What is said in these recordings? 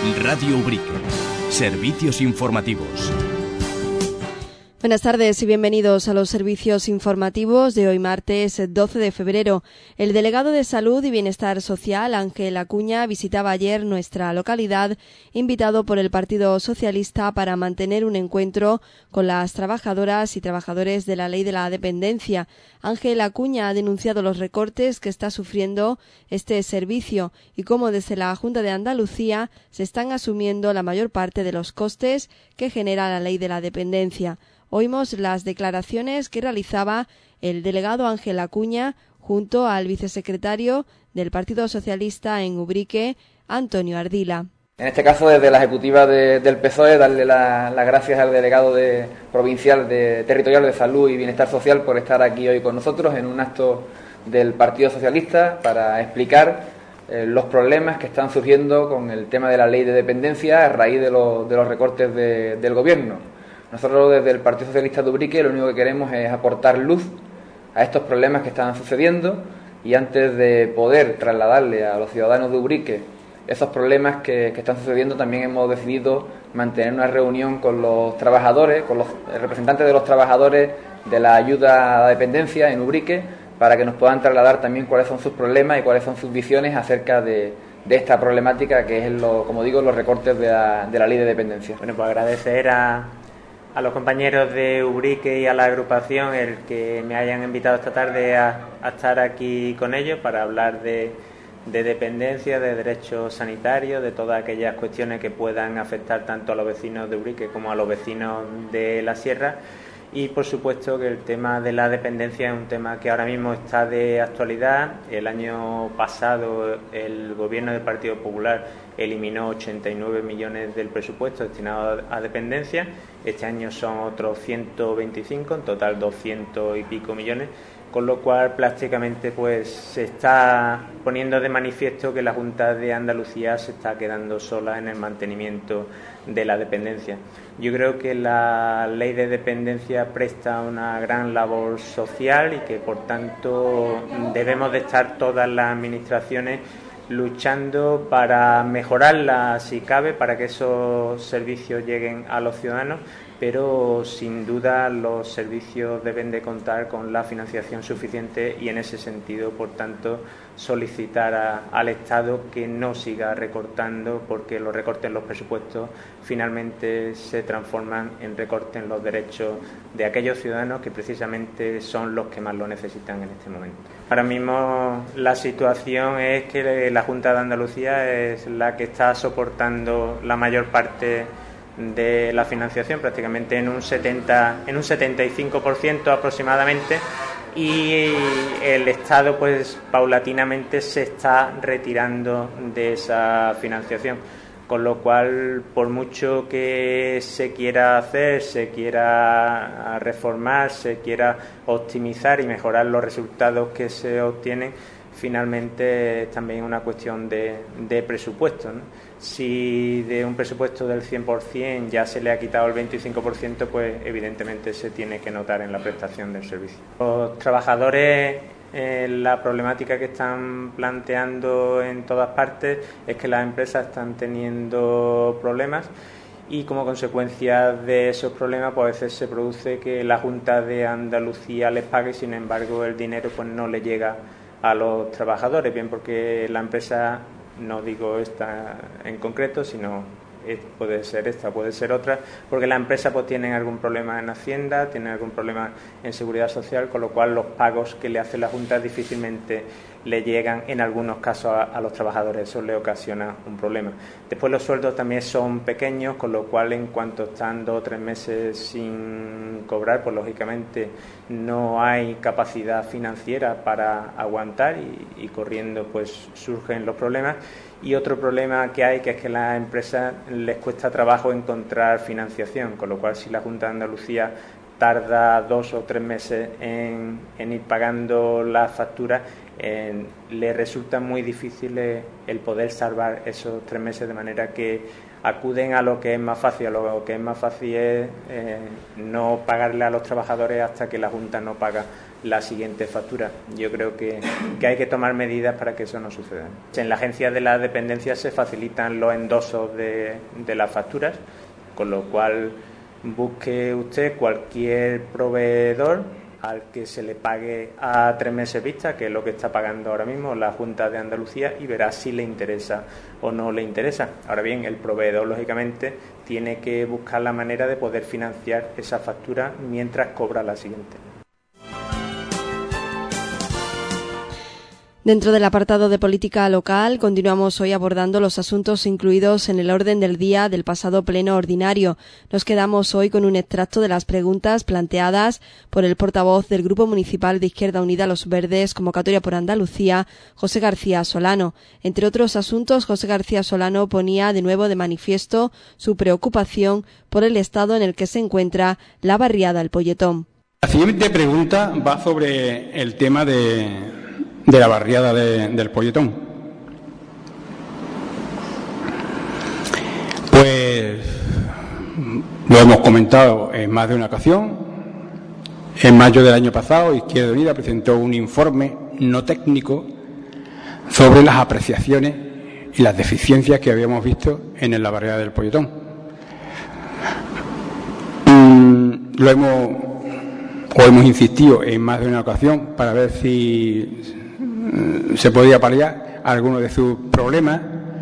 Radio Ubrique. Servicios informativos. Buenas tardes y bienvenidos a los servicios informativos de hoy martes 12 de febrero. El delegado de Salud y Bienestar Social, Ángel Acuña, visitaba ayer nuestra localidad, invitado por el Partido Socialista para mantener un encuentro con las trabajadoras y trabajadores de la Ley de la Dependencia. Ángel Acuña ha denunciado los recortes que está sufriendo este servicio y cómo desde la Junta de Andalucía se están asumiendo la mayor parte de los costes que genera la Ley de la Dependencia. Oímos las declaraciones que realizaba el delegado Ángel Acuña junto al vicesecretario del Partido Socialista en Ubrique, Antonio Ardila. En este caso, desde la ejecutiva del PSOE, darle las gracias al delegado provincial territorial de Salud y Bienestar Social por estar aquí hoy con nosotros en un acto del Partido Socialista para explicar los problemas que están surgiendo con el tema de la ley de dependencia a raíz de los recortes del Gobierno. Nosotros desde el Partido Socialista de Ubrique lo único que queremos es aportar luz a estos problemas que están sucediendo y antes de poder trasladarle a los ciudadanos de Ubrique esos problemas que están sucediendo, también hemos decidido mantener una reunión con los trabajadores, con los representantes de los trabajadores de la ayuda a la dependencia en Ubrique, para que nos puedan trasladar también cuáles son sus problemas y cuáles son sus visiones acerca de esta problemática que es, como digo, los recortes de la ley de dependencia. Bueno, pues agradecer a los compañeros de Ubrique y a la agrupación el que me hayan invitado esta tarde a estar aquí con ellos para hablar de dependencia, de derechos sanitarios, de todas aquellas cuestiones que puedan afectar tanto a los vecinos de Ubrique como a los vecinos de la Sierra. Y por supuesto que el tema de la dependencia es un tema que ahora mismo está de actualidad. El año pasado el gobierno del Partido Popular eliminó 89 millones del presupuesto destinado a dependencia. Este año son otros 125, en total 200 y pico millones, con lo cual prácticamente pues se está poniendo de manifiesto que la Junta de Andalucía se está quedando sola en el mantenimiento de la dependencia. Yo creo que la ley de dependencia presta una gran labor social y que por tanto debemos de estar todas las administraciones luchando para mejorarla si cabe, para que esos servicios lleguen a los ciudadanos, pero sin duda los servicios deben de contar con la financiación suficiente y en ese sentido, por tanto, solicitar al Estado que no siga recortando, porque los recortes en los presupuestos finalmente se transforman en recortes en los derechos de aquellos ciudadanos que precisamente son los que más lo necesitan en este momento. Ahora mismo la situación es que la Junta de Andalucía es la que está soportando la mayor parte de la financiación, prácticamente en un 75% aproximadamente, y el Estado pues paulatinamente se está retirando de esa financiación, con lo cual por mucho que se quiera hacer, se quiera reformar, se quiera optimizar y mejorar los resultados que se obtienen, finalmente es también una cuestión de presupuesto, ¿no? Si de un presupuesto del 100% ya se le ha quitado el 25%, pues evidentemente se tiene que notar en la prestación del servicio. Los trabajadores, la problemática que están planteando en todas partes es que las empresas están teniendo problemas y como consecuencia de esos problemas pues a veces se produce que la Junta de Andalucía les pague, sin embargo el dinero pues no le llega a los trabajadores, bien porque la empresa, no digo esta en concreto, sino puede ser esta, puede ser otra, porque la empresa pues tiene algún problema en Hacienda, tiene algún problema en Seguridad Social, con lo cual los pagos que le hace la Junta difícilmente le llegan en algunos casos a los trabajadores, eso le ocasiona un problema. Después los sueldos también son pequeños, con lo cual en cuanto están 2 o 3 meses sin cobrar, pues lógicamente no hay capacidad financiera para aguantar y corriendo pues surgen los problemas. Y otro problema que hay, que es que a las empresas les cuesta trabajo encontrar financiación, con lo cual si la Junta de Andalucía tarda 2 o 3 meses en ir pagando las facturas, le resulta muy difícil el poder salvar esos 3 meses, de manera que acuden a lo que es más fácil. Lo que es más fácil es no pagarle a los trabajadores hasta que la Junta no paga la siguiente factura. Yo creo que hay que tomar medidas para que eso no suceda. En la agencia de las dependencias se facilitan los endosos de las facturas, con lo cual busque usted cualquier proveedor al que se le pague a 3 meses vista, que es lo que está pagando ahora mismo la Junta de Andalucía, y verá si le interesa o no le interesa. Ahora bien, el proveedor, lógicamente, tiene que buscar la manera de poder financiar esa factura mientras cobra la siguiente. Dentro del apartado de política local, continuamos hoy abordando los asuntos incluidos en el orden del día del pasado pleno ordinario. Nos quedamos hoy con un extracto de las preguntas planteadas por el portavoz del Grupo Municipal de Izquierda Unida Los Verdes, Convocatoria por Andalucía, José García Solano. Entre otros asuntos, José García Solano ponía de nuevo de manifiesto su preocupación por el estado en el que se encuentra la barriada El Polletón. La siguiente pregunta va sobre el tema de la barriada del Polletón. Pues lo hemos comentado en más de una ocasión. En mayo del año pasado, Izquierda Unida presentó un informe no técnico sobre las apreciaciones y las deficiencias que habíamos visto en la barriada del Polletón. Hemos insistido en más de una ocasión para ver si se podía paliar algunos de sus problemas,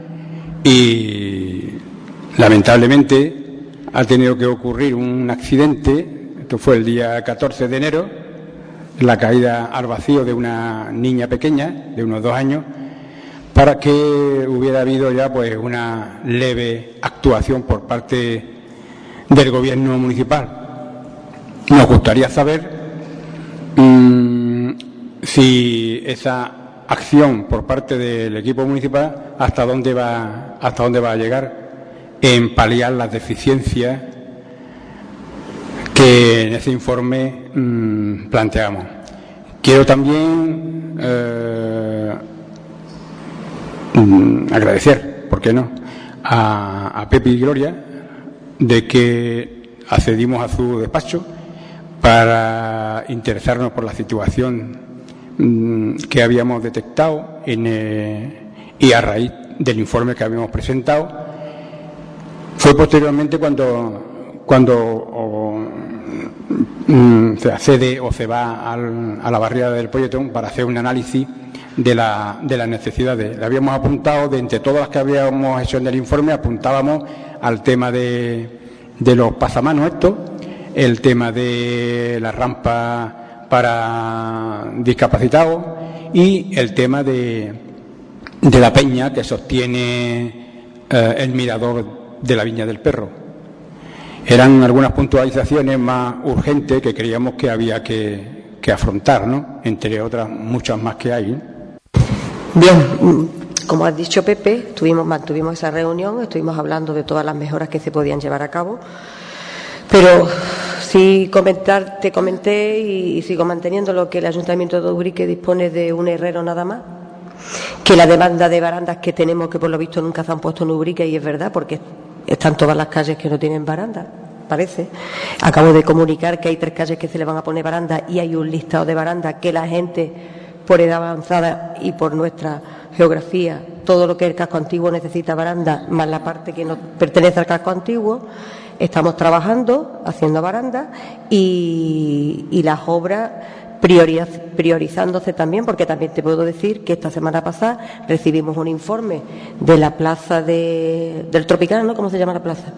y lamentablemente ha tenido que ocurrir un accidente. Esto fue el día 14 de enero, la caída al vacío de una niña pequeña de unos 2 años, para que hubiera habido ya pues una leve actuación por parte del gobierno municipal. Nos gustaría saber si esa acción por parte del equipo municipal hasta dónde va a llegar en paliar las deficiencias que en ese informe planteamos. Quiero también agradecer, ¿por qué no?, a Pepe y Gloria de que accedimos a su despacho para interesarnos por la situación que habíamos detectado y a raíz del informe que habíamos presentado. Fue posteriormente cuando se accede o se va a la barriada del Polletón para hacer un análisis de las necesidades. Le habíamos apuntado, de entre todas las que habíamos hecho en el informe, apuntábamos al tema de los pasamanos estos, el tema de la rampa para discapacitados y el tema de la peña que sostiene el mirador de la Viña del Perro. Eran algunas puntualizaciones más urgentes que creíamos que había que afrontar, ¿no?, entre otras muchas más que hay. Bien, como has dicho, Pepe, mantuvimos esa reunión, estuvimos hablando de todas las mejoras que se podían llevar a cabo, pero sí te comenté y sigo manteniendo lo que el Ayuntamiento de Ubrique dispone de un herrero nada más, que la demanda de barandas que tenemos, que por lo visto nunca se han puesto en Ubrique, y es verdad, porque están todas las calles que no tienen barandas, parece. Acabo de comunicar que hay 3 calles que se le van a poner barandas y hay un listado de barandas que la gente, por edad avanzada y por nuestra geografía, todo lo que es el casco antiguo necesita barandas, más la parte que no pertenece al casco antiguo. Estamos trabajando, haciendo barandas y las obras priorizándose también, porque también te puedo decir que esta semana pasada recibimos un informe de la plaza del Tropicano, ¿no? ¿Cómo se llama la plaza?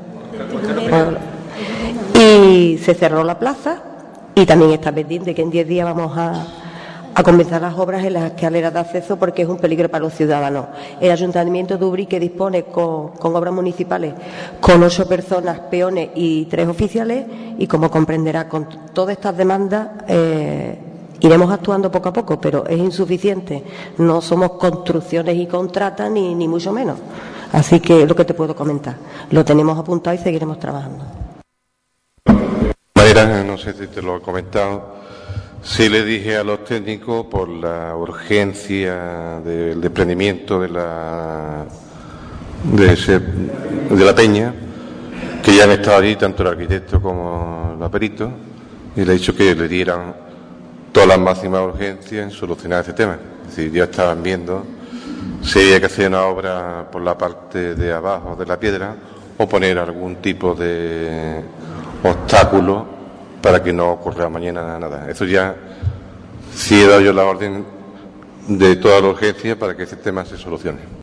Y se cerró la plaza y también está pendiente que en 10 días vamos a comenzar las obras en las escaleras de acceso, porque es un peligro para los ciudadanos. El Ayuntamiento de Ubrique dispone con obras municipales con 8 personas, peones y 3 oficiales, y como comprenderá, con todas estas demandas iremos actuando poco a poco, pero es insuficiente. No somos construcciones y contratas ni mucho menos. Así que es lo que te puedo comentar. Lo tenemos apuntado y seguiremos trabajando. Manera, no sé si te lo he comentado. Sí, le dije a los técnicos, por la urgencia del desprendimiento de la peña, que ya han estado allí tanto el arquitecto como el perito, y le he dicho que le dieran toda la máxima urgencia en solucionar este tema. Es decir, ya estaban viendo si había que hacer una obra por la parte de abajo de la piedra o poner algún tipo de obstáculo para que no ocurra mañana nada. Eso ya sí he dado yo la orden de toda la urgencia para que este tema se solucione.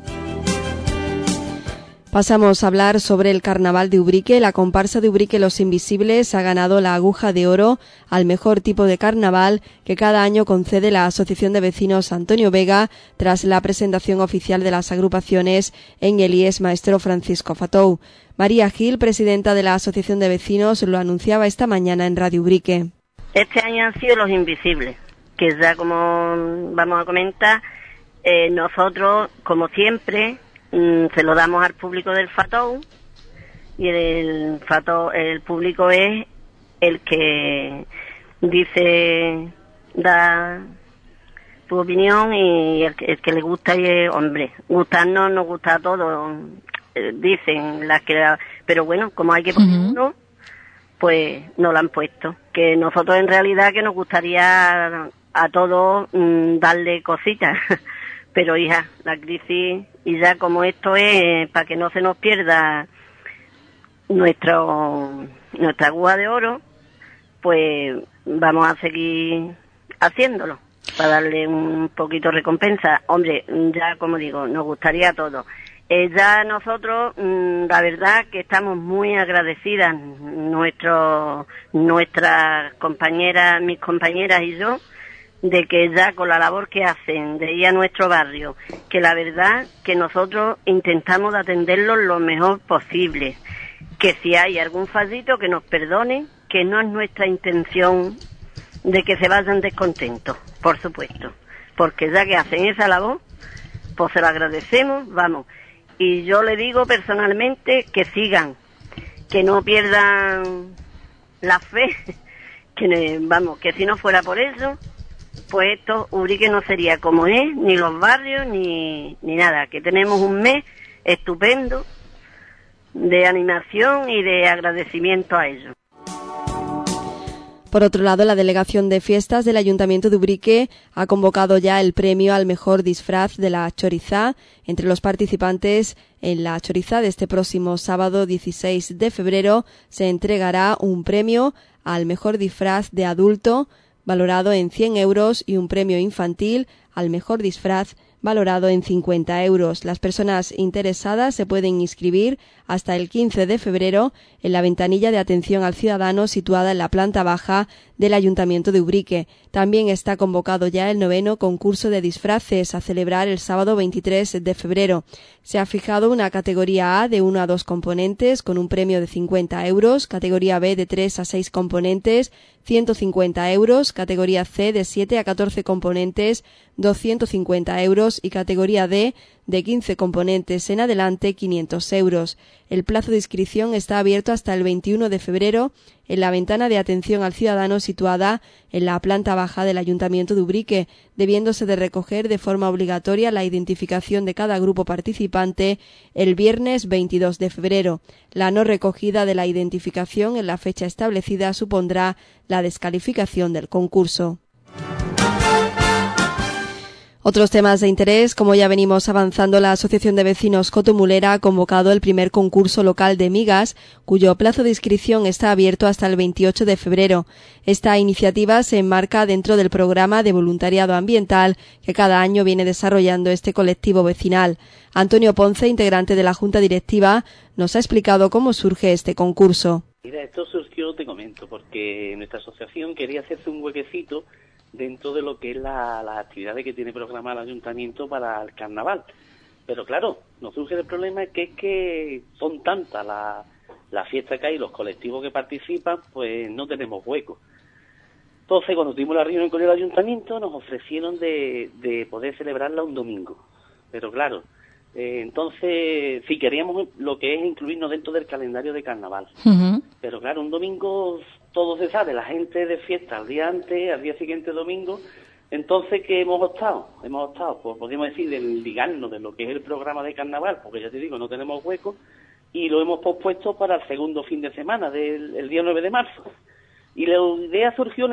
Pasamos a hablar sobre el Carnaval de Ubrique. La comparsa de Ubrique Los Invisibles ha ganado la Aguja de Oro al mejor tipo de carnaval que cada año concede la Asociación de Vecinos Antonio Vega tras la presentación oficial de las agrupaciones en el IES Maestro Francisco Fatou. María Gil, presidenta de la Asociación de Vecinos, lo anunciaba esta mañana en Radio Ubrique. Este año han sido Los Invisibles, que ya como vamos a comentar, nosotros, como siempre, se lo damos al público del Fatou, y el público es el que dice, da tu opinión, y el que le gusta, y hombre, gustarnos nos gusta a todos, dicen las que, pero bueno, como hay que poner uno, pues no lo han puesto, que nosotros en realidad que nos gustaría a todos darle cositas. Pero hija, la crisis, y ya como esto es para que no se nos pierda nuestra aguja de oro, pues vamos a seguir haciéndolo para darle un poquito de recompensa. Hombre, ya como digo, nos gustaría a todos. Ya nosotros, la verdad que estamos muy agradecidas, nuestras compañeras, mis compañeras y yo, de que ya con la labor que hacen de ir a nuestro barrio, que la verdad que nosotros intentamos de atenderlos lo mejor posible, que si hay algún fallito que nos perdonen, que no es nuestra intención de que se vayan descontentos, por supuesto, porque ya que hacen esa labor, pues se lo agradecemos, vamos, y yo le digo personalmente que sigan, que no pierdan la fe, que vamos, que si no fuera por eso, pues esto, Ubrique no sería como es, ni los barrios, ni nada, que tenemos un mes estupendo de animación y de agradecimiento a ellos. Por otro lado, la Delegación de Fiestas del Ayuntamiento de Ubrique ha convocado ya el premio al mejor disfraz de la Chorizá. Entre los participantes en la Chorizá de este próximo sábado 16 de febrero se entregará un premio al mejor disfraz de adulto valorado en 100 euros y un premio infantil al mejor disfraz valorado en 50 euros. Las personas interesadas se pueden inscribir hasta el 15 de febrero en la ventanilla de atención al ciudadano situada en la planta baja del Ayuntamiento de Ubrique. También está convocado ya el 9º concurso de disfraces a celebrar el sábado 23 de febrero. Se ha fijado una categoría A de 1 a 2 componentes con un premio de 50 euros, categoría B de 3 a 6 componentes, 150 euros, categoría C de 7 a 14 componentes, 250 euros y categoría D de 15 componentes en adelante, 500 euros. El plazo de inscripción está abierto hasta el 21 de febrero en la ventana de atención al ciudadano situada en la planta baja del Ayuntamiento de Ubrique, debiéndose de recoger de forma obligatoria la identificación de cada grupo participante el viernes 22 de febrero. La no recogida de la identificación en la fecha establecida supondrá la descalificación del concurso. Otros temas de interés, como ya venimos avanzando, la Asociación de Vecinos Cotomulera ha convocado el primer concurso local de migas, cuyo plazo de inscripción está abierto hasta el 28 de febrero. Esta iniciativa se enmarca dentro del programa de voluntariado ambiental que cada año viene desarrollando este colectivo vecinal. Antonio Ponce, integrante de la Junta Directiva, nos ha explicado cómo surge este concurso. Mira, esto surgió, te comento, porque nuestra asociación quería hacerse un huequecito dentro de lo que es las actividades que tiene programada el ayuntamiento para el carnaval. Pero claro, nos surge el problema que es que son tantas las fiestas que hay, los colectivos que participan, pues no tenemos hueco. Entonces, cuando tuvimos la reunión con el ayuntamiento, nos ofrecieron de poder celebrarla un domingo. Pero claro, entonces, si queríamos lo que es incluirnos dentro del calendario de carnaval. Pero claro, un domingo todo se sabe, la gente de fiesta al día antes, al día siguiente domingo. Entonces, ¿qué hemos optado? Hemos optado, pues podríamos decir, de ligarnos de lo que es el programa de carnaval, porque ya te digo, no tenemos hueco, y lo hemos pospuesto para el segundo fin de semana, el día 9 de marzo. Y la idea surgió en eso,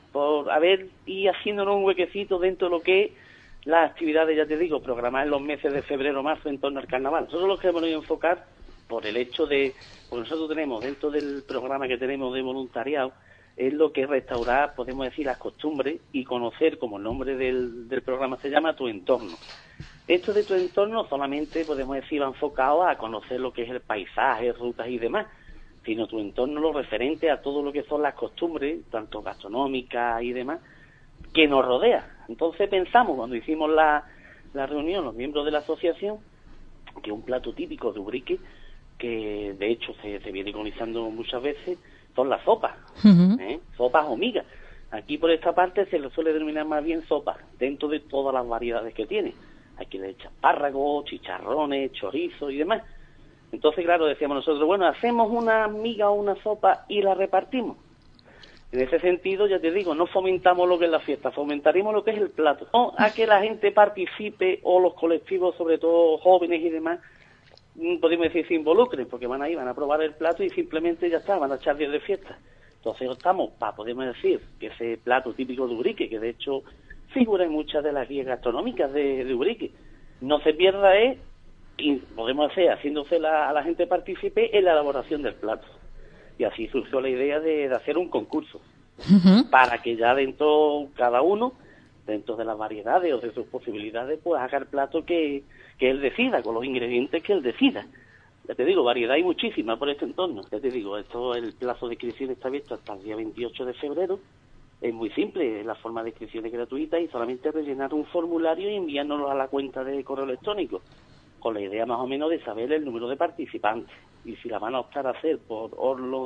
por ir haciéndonos un huequecito dentro de lo que es las actividades, ya te digo, programadas en los meses de febrero, marzo en torno al carnaval. Nosotros lo queremos enfocar por el hecho de, porque nosotros tenemos dentro del programa que tenemos de voluntariado, es lo que es restaurar, podemos decir, las costumbres y conocer, como el nombre del programa se llama, tu entorno. Esto de tu entorno solamente, podemos decir, va enfocado a conocer lo que es el paisaje, rutas y demás, sino tu entorno lo referente a todo lo que son las costumbres, tanto gastronómicas y demás, que nos rodea. Entonces pensamos, cuando hicimos la reunión, los miembros de la asociación, que un plato típico de Ubrique, que de hecho se viene colonizando muchas veces, son las sopas, sopas o migas. Aquí por esta parte se le suele denominar más bien sopas, dentro de todas las variedades que tiene. Aquí le echan espárragos, chicharrones, chorizo y demás. Entonces, claro, decíamos nosotros, bueno, hacemos una miga o una sopa y la repartimos. En ese sentido, ya te digo, no fomentamos lo que es la fiesta, fomentaremos lo que es el plato. No a que la gente participe o los colectivos, sobre todo jóvenes y demás, podemos decir, se involucren, porque van a probar el plato y simplemente ya está, van a echar días de fiesta. Entonces optamos para, podemos decir, que ese plato típico de Ubrique, que de hecho figura en muchas de las guías gastronómicas de Ubrique, no se pierda y podemos hacer, haciéndose a la gente participe en la elaboración del plato. Y así surgió la idea de hacer un concurso, para que ya dentro, cada uno, dentro de las variedades o de sus posibilidades, pues haga el plato que él decida, con los ingredientes que él decida. Ya te digo, variedad hay muchísima por este entorno. Ya te digo, el plazo de inscripción está abierto hasta el día 28 de febrero. Es muy simple, la forma de inscripción es gratuita y solamente rellenar un formulario y enviárnoslo a la cuenta de correo electrónico, con la idea más o menos de saber el número de participantes y si la van a optar a hacer por horno,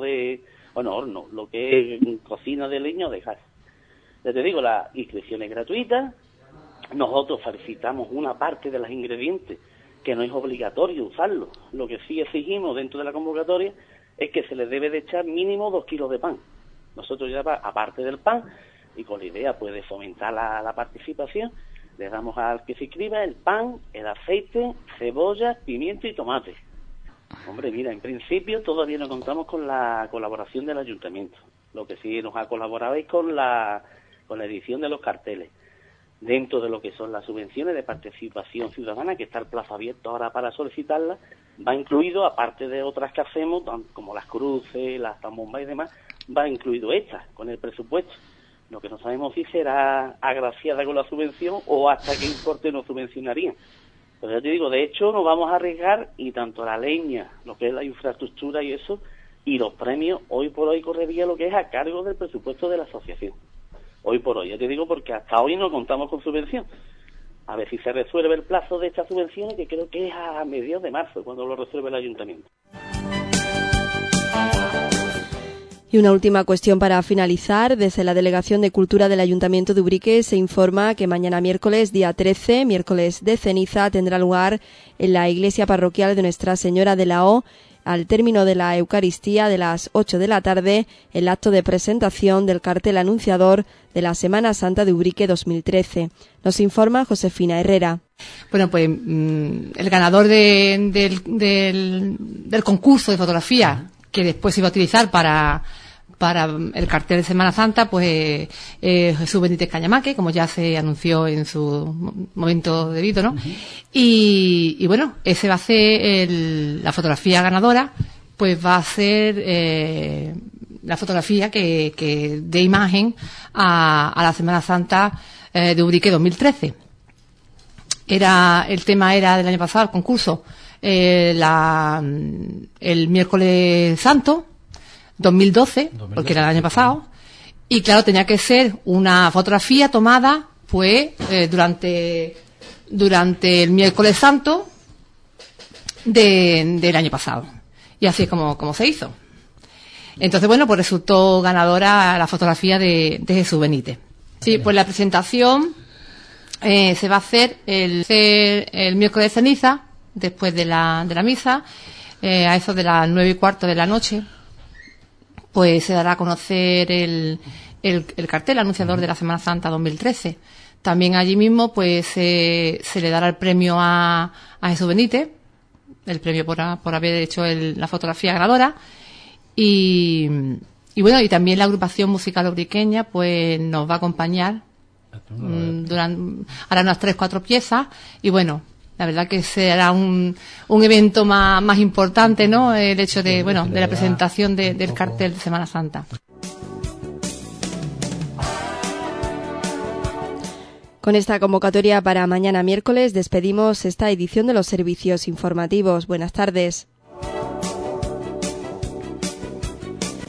lo que es cocina de leña o de gas. Ya te digo, la inscripción es gratuita. Nosotros solicitamos una parte de los ingredientes, que no es obligatorio usarlo. Lo que sí exigimos dentro de la convocatoria es que se les debe de echar mínimo 2 kilos de pan. Nosotros ya, aparte del pan, y con la idea pues de fomentar la participación, le damos al que se inscriba el pan, el aceite, cebolla, pimiento y tomate. Hombre, mira, en principio todavía no contamos con la colaboración del ayuntamiento. Lo que sí nos ha colaborado es con la edición de los carteles. Dentro de lo que son las subvenciones de participación ciudadana, que está el plazo abierto ahora para solicitarlas, va incluido, aparte de otras que hacemos, como las cruces, las zambombas y demás, va incluido estas con el presupuesto. Lo que no sabemos si será agraciada con la subvención o hasta qué importe nos subvencionarían. Pero ya te digo, de hecho nos vamos a arriesgar y tanto la leña, lo que es la infraestructura y eso, y los premios, hoy por hoy correría lo que es a cargo del presupuesto de la asociación. Hoy por hoy, ya te digo, porque hasta hoy no contamos con subvención. A ver si se resuelve el plazo de estas subvenciones, que creo que es a mediados de marzo, cuando lo resuelve el ayuntamiento. Y una última cuestión para finalizar. Desde la Delegación de Cultura del Ayuntamiento de Ubrique se informa que mañana miércoles, día 13, miércoles de ceniza, tendrá lugar en la iglesia parroquial de Nuestra Señora de la O, al término de la Eucaristía de las 8 de la tarde, el acto de presentación del cartel anunciador de la Semana Santa de Ubrique 2013. Nos informa Josefina Herrera. Bueno, pues el ganador del concurso de fotografía, que después se iba a utilizar para el cartel de Semana Santa, pues Jesús Benítez Cañamaque, como ya se anunció en su momento debido, ¿no? Y bueno, ese va a ser la fotografía ganadora, pues va a ser la fotografía que dé imagen a la Semana Santa de Ubrique 2013. El tema era del año pasado, el concurso, el miércoles santo 2012, porque era el año pasado, y claro, tenía que ser una fotografía tomada pues durante el miércoles santo del año pasado, y así es como se hizo. Entonces, bueno, pues resultó ganadora la fotografía de Jesús Benítez. Sí, pues la presentación se va a hacer el miércoles de ceniza, después de la misa, a eso de las 9:15 de la noche, pues se dará a conocer el cartel anunciador de la Semana Santa 2013. También allí mismo pues se le dará el premio a Jesús Benítez, el premio por haber hecho la fotografía ganadora, y Y bueno, y también la agrupación musical obriqueña pues nos va a acompañar durante ahora unas 3-4 piezas, y bueno, la verdad que será un evento más importante, ¿no? El hecho de la presentación del cartel de Semana Santa. Con esta convocatoria para mañana miércoles despedimos esta edición de los servicios informativos. Buenas tardes.